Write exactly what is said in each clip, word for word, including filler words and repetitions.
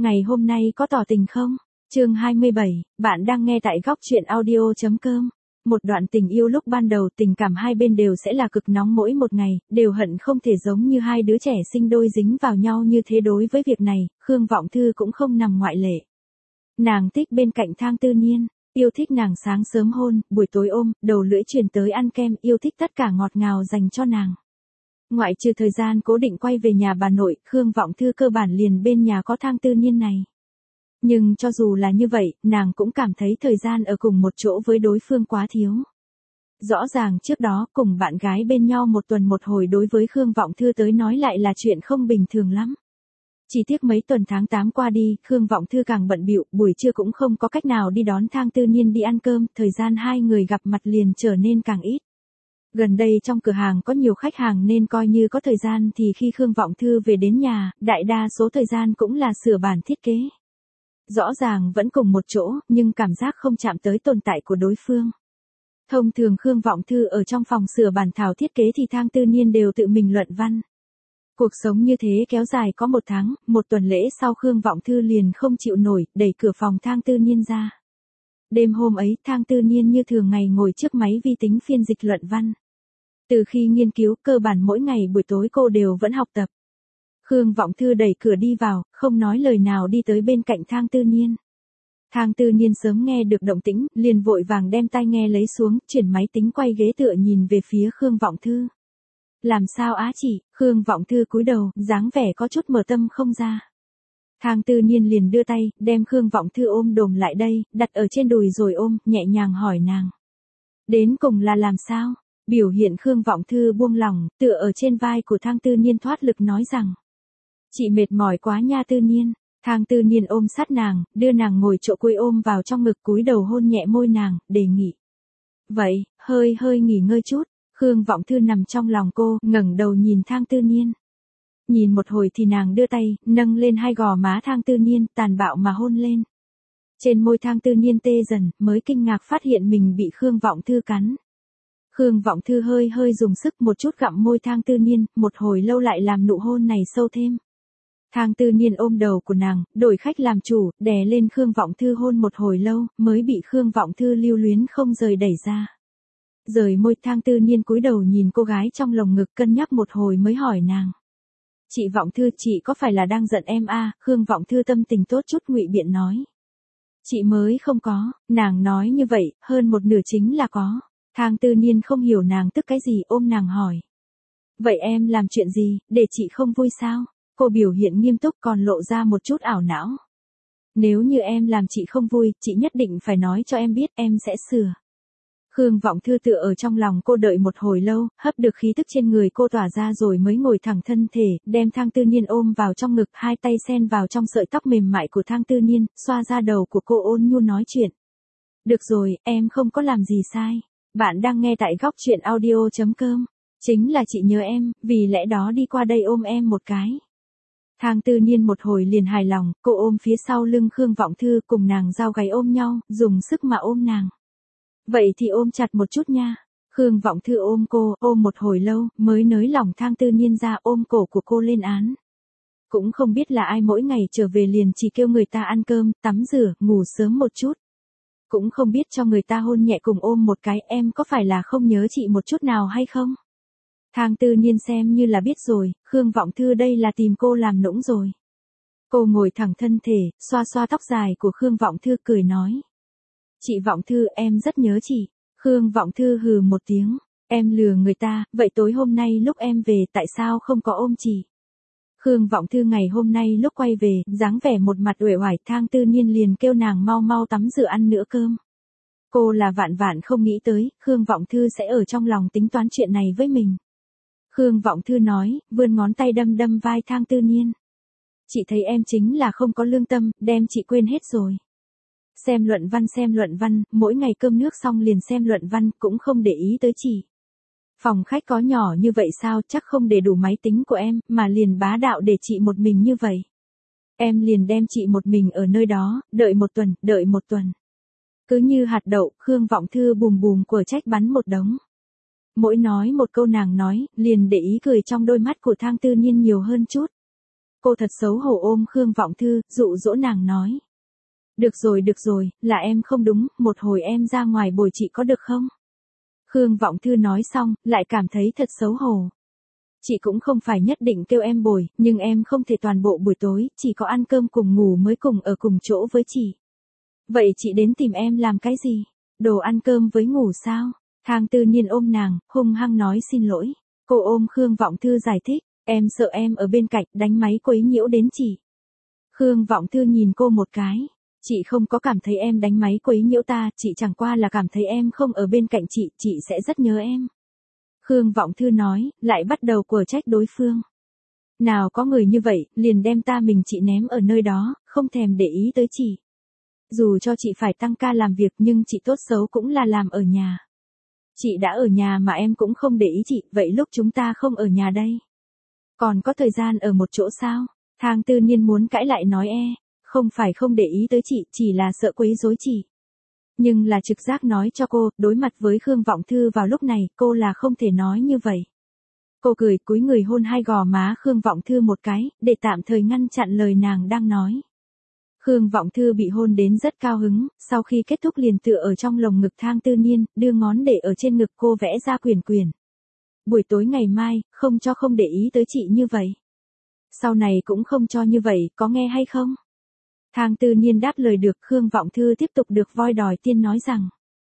Ngày hôm nay có tỏ tình không? Chương hai mươi bảy, bạn đang nghe tại góc truyện audio chấm com. Một đoạn tình yêu lúc ban đầu tình cảm hai bên đều sẽ là cực nóng mỗi một ngày, đều hận không thể giống như hai đứa trẻ sinh đôi dính vào nhau như thế. Đối với việc này, Khương Vọng Thư cũng không nằm ngoại lệ. Nàng thích bên cạnh Thang Tư Nhiên, yêu thích nàng sáng sớm hôn, buổi tối ôm, đầu lưỡi truyền tới ăn kem, yêu thích tất cả ngọt ngào dành cho nàng. Ngoại trừ thời gian cố định quay về nhà bà nội, Khương Vọng Thư cơ bản liền bên nhà có Thang Tư Nhiên này. Nhưng cho dù là như vậy, nàng cũng cảm thấy thời gian ở cùng một chỗ với đối phương quá thiếu. Rõ ràng trước đó cùng bạn gái bên nhau một tuần một hồi đối với Khương Vọng Thư tới nói lại là chuyện không bình thường lắm. Chỉ tiếc mấy tuần tháng tám qua đi, Khương Vọng Thư càng bận bịu, buổi trưa cũng không có cách nào đi đón Thang Tư Nhiên đi ăn cơm, thời gian hai người gặp mặt liền trở nên càng ít. Gần đây trong cửa hàng có nhiều khách hàng nên coi như có thời gian thì khi Khương Vọng Thư về đến nhà, đại đa số thời gian cũng là sửa bản thiết kế. Rõ ràng vẫn cùng một chỗ, nhưng cảm giác không chạm tới tồn tại của đối phương. Thông thường Khương Vọng Thư ở trong phòng sửa bản thảo thiết kế thì Thang Tư Nhiên đều tự mình luận văn. Cuộc sống như thế kéo dài có một tháng, một tuần lễ sau Khương Vọng Thư liền không chịu nổi, đẩy cửa phòng Thang Tư Nhiên ra. Đêm hôm ấy Thang Tư Nhiên như thường ngày ngồi trước máy vi tính phiên dịch luận văn. Từ khi nghiên cứu, cơ bản mỗi ngày buổi tối cô đều vẫn học tập. Khương Vọng Thư đẩy cửa đi vào, không nói lời nào đi tới bên cạnh Thang Tư Nhiên. Thang Tư Nhiên sớm nghe được động tĩnh, liền vội vàng đem tai nghe lấy xuống, chuyển máy tính quay ghế tựa nhìn về phía Khương Vọng Thư. Làm sao á chị? Khương Vọng Thư cúi đầu, dáng vẻ có chút mở tâm không ra. Thang Tư Nhiên liền đưa tay, đem Khương Vọng Thư ôm đồm lại đây, đặt ở trên đùi rồi ôm, nhẹ nhàng hỏi nàng. Đến cùng là làm sao? Biểu hiện Khương Vọng Thư buông lỏng, tựa ở trên vai của Thang Tư Nhiên thoát lực nói rằng. Chị mệt mỏi quá nha Tư Nhiên. Thang Tư Nhiên ôm sát nàng, đưa nàng ngồi chỗ cuối ôm vào trong ngực cúi đầu hôn nhẹ môi nàng, đề nghị. Vậy, hơi hơi nghỉ ngơi chút. Khương Vọng Thư nằm trong lòng cô, ngẩng đầu nhìn Thang Tư Nhiên. Nhìn một hồi thì nàng đưa tay, nâng lên hai gò má Thang Tư Nhiên, tàn bạo mà hôn lên. Trên môi Thang Tư Nhiên tê dần, mới kinh ngạc phát hiện mình bị Khương Vọng Thư cắn. Khương Vọng Thư hơi hơi dùng sức một chút gặm môi Thang Tư Nhiên, một hồi lâu lại làm nụ hôn này sâu thêm. Thang Tư Nhiên ôm đầu của nàng, đổi khách làm chủ, đè lên Khương Vọng Thư hôn một hồi lâu, mới bị Khương Vọng Thư lưu luyến không rời đẩy ra. Rời môi Thang Tư Nhiên cúi đầu nhìn cô gái trong lồng ngực cân nhắc một hồi mới hỏi nàng. Chị Vọng Thư, chị có phải là đang giận em à? Khương Vọng Thư tâm tình tốt chút ngụy biện nói. Chị mới không có, nàng nói như vậy, hơn một nửa chính là có. Thang Tư Nhiên không hiểu nàng tức cái gì, ôm nàng hỏi. Vậy em làm chuyện gì, để chị không vui sao? Cô biểu hiện nghiêm túc còn lộ ra một chút ảo não. Nếu như em làm chị không vui, chị nhất định phải nói cho em biết, em sẽ sửa. Khương Vọng Thư tựa ở trong lòng cô đợi một hồi lâu, hấp được khí tức trên người cô tỏa ra rồi mới ngồi thẳng thân thể, đem Thang Tư Nhiên ôm vào trong ngực, hai tay xen vào trong sợi tóc mềm mại của Thang Tư Nhiên, xoa ra đầu của cô ôn nhu nói chuyện. Được rồi, em không có làm gì sai. Bạn đang nghe tại góc truyện audio chấm com. Chính là chị nhớ em, vì lẽ đó đi qua đây ôm em một cái. Thang Tư Nhiên một hồi liền hài lòng, cô ôm phía sau lưng Khương Vọng Thư cùng nàng giao gáy ôm nhau, dùng sức mà ôm nàng. Vậy thì ôm chặt một chút nha. Khương Vọng Thư ôm cô, ôm một hồi lâu, mới nới lỏng Thang Tư Nhiên ra ôm cổ của cô lên án. Cũng không biết là ai mỗi ngày trở về liền chỉ kêu người ta ăn cơm, tắm rửa, ngủ sớm một chút. Cũng không biết cho người ta hôn nhẹ cùng ôm một cái, em có phải là không nhớ chị một chút nào hay không? Thang Tư Nhiên xem như là biết rồi, Khương Vọng Thư đây là tìm cô làm nũng rồi. Cô ngồi thẳng thân thể, xoa xoa tóc dài của Khương Vọng Thư cười nói. Chị Vọng Thư, em rất nhớ chị. Khương Vọng Thư hừ một tiếng, em lừa người ta, vậy tối hôm nay lúc em về tại sao không có ôm chị? Khương Vọng Thư ngày hôm nay lúc quay về, dáng vẻ một mặt uể oải, Thang Tư Nhiên liền kêu nàng mau mau tắm rửa ăn nữa cơm. Cô là vạn vạn không nghĩ tới, Khương Vọng Thư sẽ ở trong lòng tính toán chuyện này với mình. Khương Vọng Thư nói, vươn ngón tay đâm đâm vai Thang Tư Nhiên. Chị thấy em chính là không có lương tâm, đem chị quên hết rồi. Xem luận văn xem luận văn, mỗi ngày cơm nước xong liền xem luận văn, cũng không để ý tới chị. Phòng khách có nhỏ như vậy sao, chắc không để đủ máy tính của em, mà liền bá đạo để chị một mình như vậy. Em liền đem chị một mình ở nơi đó, đợi một tuần, đợi một tuần. Cứ như hạt đậu, Khương Vọng Thư bùm bùm của trách bắn một đống. Mỗi nói một câu nàng nói, liền để ý cười trong đôi mắt của Thang Tư Nhiên nhiều hơn chút. Cô thật xấu hổ ôm Khương Vọng Thư, dụ dỗ nàng nói. Được rồi được rồi, là em không đúng, một hồi em ra ngoài bồi chị có được không? Khương Vọng Thư nói xong, lại cảm thấy thật xấu hổ. Chị cũng không phải nhất định kêu em bồi, nhưng em không thể toàn bộ buổi tối, chỉ có ăn cơm cùng ngủ mới cùng ở cùng chỗ với chị. Vậy chị đến tìm em làm cái gì? Đồ ăn cơm với ngủ sao? Thang Tư Nhiên ôm nàng, hung hăng nói xin lỗi. Cô ôm Khương Vọng Thư giải thích, em sợ em ở bên cạnh đánh máy quấy nhiễu đến chị. Khương Vọng Thư nhìn cô một cái. Chị không có cảm thấy em đánh máy quấy nhiễu ta, chị chẳng qua là cảm thấy em không ở bên cạnh chị, chị sẽ rất nhớ em. Khương Vọng Thư nói, lại bắt đầu quở trách đối phương. Nào có người như vậy, liền đem ta mình chị ném ở nơi đó, không thèm để ý tới chị. Dù cho chị phải tăng ca làm việc nhưng chị tốt xấu cũng là làm ở nhà. Chị đã ở nhà mà em cũng không để ý chị, vậy lúc chúng ta không ở nhà đây? Còn có thời gian ở một chỗ sao? Thang Tư Nhiên muốn cãi lại nói e, không phải không để ý tới chị, chỉ là sợ quấy rối chị. Nhưng là trực giác nói cho cô, đối mặt với Khương Vọng Thư vào lúc này, cô là không thể nói như vậy. Cô cười cúi người hôn hai gò má Khương Vọng Thư một cái, để tạm thời ngăn chặn lời nàng đang nói. Khương Vọng Thư bị hôn đến rất cao hứng, sau khi kết thúc liền tựa ở trong lồng ngực Thang Tư Nhiên, đưa ngón để ở trên ngực cô vẽ ra quyển quyển. Buổi tối ngày mai, không cho không để ý tới chị như vậy. Sau này cũng không cho như vậy, có nghe hay không? Thang Tư Nhiên đáp lời được, Khương Vọng Thư tiếp tục được voi đòi tiên nói rằng.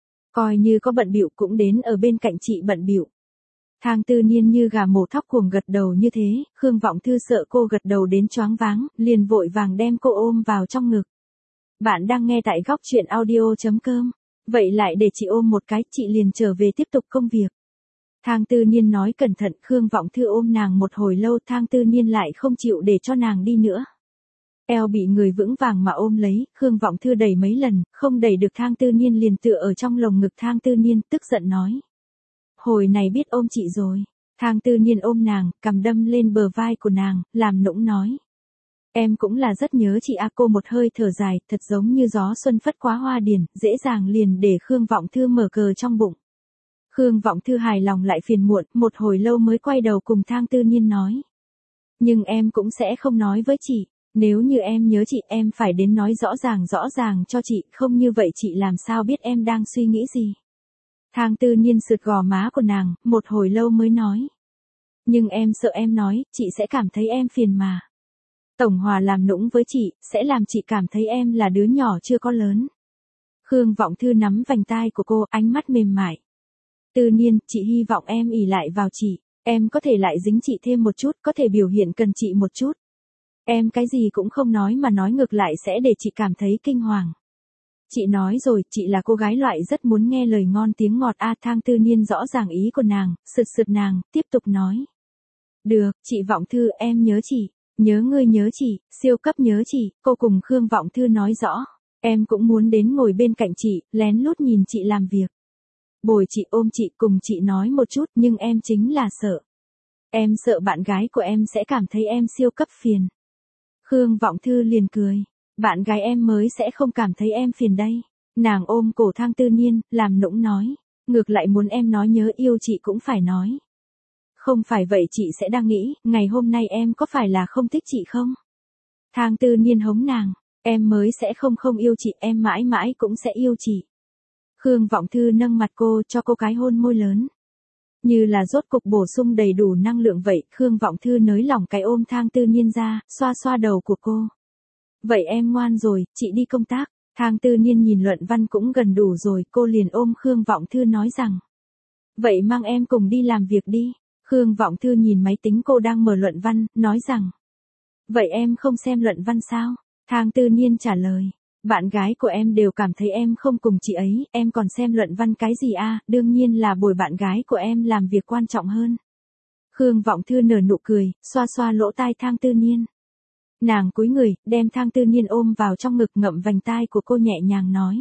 Coi như có bận bịu cũng đến ở bên cạnh chị bận bịu. Thang Tư Nhiên như gà mổ thóc cuồng gật đầu như thế, Khương Vọng Thư sợ cô gật đầu đến choáng váng, liền vội vàng đem cô ôm vào trong ngực. Bạn đang nghe tại góc truyện audio chấm com. Vậy lại để chị ôm một cái, chị liền trở về tiếp tục công việc. Thang Tư Nhiên nói cẩn thận, Khương Vọng Thư ôm nàng một hồi lâu, Thang Tư Nhiên lại không chịu để cho nàng đi nữa. Eo bị người vững vàng mà ôm lấy, Khương Vọng Thư đẩy mấy lần, không đẩy được Thang Tư Nhiên liền tựa ở trong lồng ngực Thang Tư Nhiên, tức giận nói. Hồi này biết ôm chị rồi. Thang Tư Nhiên ôm nàng, cầm đâm lên bờ vai của nàng, làm nũng nói. Em cũng là rất nhớ chị a. Cô một hơi thở dài, thật giống như gió xuân phất quá hoa điển, dễ dàng liền để Khương Vọng Thư mở cờ trong bụng. Khương Vọng Thư hài lòng lại phiền muộn, một hồi lâu mới quay đầu cùng Thang Tư Nhiên nói. Nhưng em cũng sẽ không nói với chị. Nếu như em nhớ chị, em phải đến nói rõ ràng rõ ràng cho chị, không như vậy chị làm sao biết em đang suy nghĩ gì. Thang Tư Nhiên sượt gò má của nàng, một hồi lâu mới nói. Nhưng em sợ em nói, chị sẽ cảm thấy em phiền mà. Tổng Hòa làm nũng với chị, sẽ làm chị cảm thấy em là đứa nhỏ chưa có lớn. Khương Vọng Thư nắm vành tai của cô, ánh mắt mềm mại. Tư Nhiên, chị hy vọng em ỷ lại vào chị, em có thể lại dính chị thêm một chút, có thể biểu hiện cần chị một chút. Em cái gì cũng không nói mà nói ngược lại sẽ để chị cảm thấy kinh hoàng. Chị nói rồi, chị là cô gái loại rất muốn nghe lời ngon tiếng ngọt a. Thang Tư Nhiên rõ ràng ý của nàng, sượt sượt nàng, tiếp tục nói. Được, chị Vọng Thư, em nhớ chị, nhớ ngươi nhớ chị, siêu cấp nhớ chị. Cô cùng Khương Vọng Thư nói rõ, em cũng muốn đến ngồi bên cạnh chị, lén lút nhìn chị làm việc. Bồi chị, ôm chị, cùng chị nói một chút, nhưng em chính là sợ. Em sợ bạn gái của em sẽ cảm thấy em siêu cấp phiền. Khương Vọng Thư liền cười. Bạn gái em mới sẽ không cảm thấy em phiền đây. Nàng ôm cổ Thang Tư Nhiên, làm nũng nói. Ngược lại muốn em nói nhớ yêu chị cũng phải nói. Không phải vậy chị sẽ đang nghĩ, ngày hôm nay em có phải là không thích chị không? Thang Tư Nhiên hống nàng. Em mới sẽ không không yêu chị, em mãi mãi cũng sẽ yêu chị. Khương Vọng Thư nâng mặt cô, cho cô cái hôn môi lớn. Như là rốt cục bổ sung đầy đủ năng lượng vậy, Khương Vọng Thư nới lỏng cái ôm Thang Tư Nhiên ra, xoa xoa đầu của cô. Vậy em ngoan rồi, chị đi công tác. Thang Tư Nhiên nhìn luận văn cũng gần đủ rồi, cô liền ôm Khương Vọng Thư nói rằng. Vậy mang em cùng đi làm việc đi. Khương Vọng Thư nhìn máy tính cô đang mở luận văn, nói rằng. Vậy em không xem luận văn sao? Thang Tư Nhiên trả lời. Bạn gái của em đều cảm thấy em không cùng chị ấy, em còn xem luận văn cái gì a? Đương nhiên là bồi bạn gái của em làm việc quan trọng hơn. Khương Vọng Thư nở nụ cười, xoa xoa lỗ tai Thang Tư Nhiên. Nàng cúi người, đem Thang Tư Nhiên ôm vào trong ngực, ngậm vành tai của cô nhẹ nhàng nói.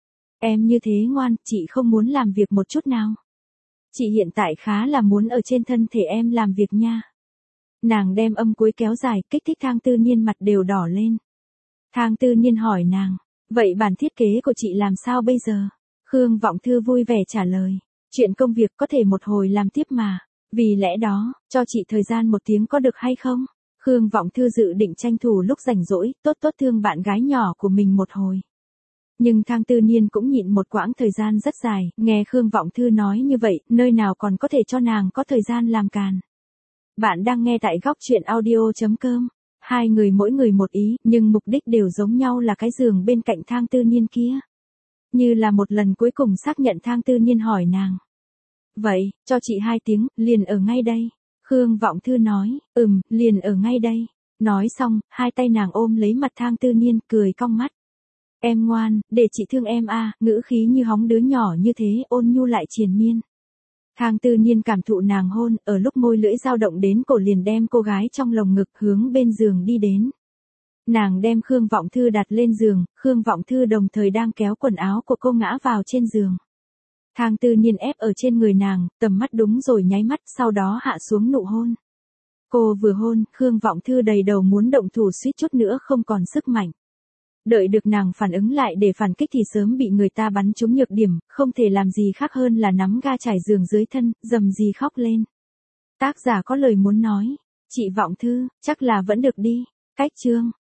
Em như thế ngoan, chị không muốn làm việc một chút nào. Chị hiện tại khá là muốn ở trên thân thể em làm việc nha. Nàng đem âm cuối kéo dài, kích thích Thang Tư Nhiên mặt đều đỏ lên. Thang Tư Nhiên hỏi nàng, vậy bản thiết kế của chị làm sao bây giờ? Khương Vọng Thư vui vẻ trả lời, chuyện công việc có thể một hồi làm tiếp mà, vì lẽ đó, cho chị thời gian một tiếng có được hay không? Khương Vọng Thư dự định tranh thủ lúc rảnh rỗi, tốt tốt thương bạn gái nhỏ của mình một hồi. Nhưng Thang Tư Niên cũng nhịn một quãng thời gian rất dài, nghe Khương Vọng Thư nói như vậy, nơi nào còn có thể cho nàng có thời gian làm càn. Bạn đang nghe tại góc truyện audio.com. Hai người mỗi người một ý, nhưng mục đích đều giống nhau là cái giường bên cạnh Thang Tư Niên kia. Như là một lần cuối cùng xác nhận Thang Tư Niên hỏi nàng. Vậy, cho chị hai tiếng, liền ở ngay đây. Khương Vọng Thư nói, ừm, liền ở ngay đây. Nói xong, hai tay nàng ôm lấy mặt Thang Tư Niên, cười cong mắt. Em ngoan, để chị thương em a, ngữ khí như hóng đứa nhỏ như thế, ôn nhu lại triền miên. Thang Tư Niên cảm thụ nàng hôn, ở lúc môi lưỡi dao động đến cổ liền đem cô gái trong lồng ngực hướng bên giường đi đến. Nàng đem Khương Vọng Thư đặt lên giường, Khương Vọng Thư đồng thời đang kéo quần áo của cô ngã vào trên giường. Thang Tư Niên ép ở trên người nàng, tầm mắt đúng rồi nháy mắt, sau đó hạ xuống nụ hôn. Cô vừa hôn, Khương Vọng Thư đầy đầu muốn động thủ suýt chút nữa không còn sức mạnh. Đợi được nàng phản ứng lại để phản kích thì sớm bị người ta bắn trúng nhược điểm, không thể làm gì khác hơn là nắm ga trải giường dưới thân, rầm rì khóc lên. Tác giả có lời muốn nói, chị Vọng Thư, chắc là vẫn được đi. Cách chương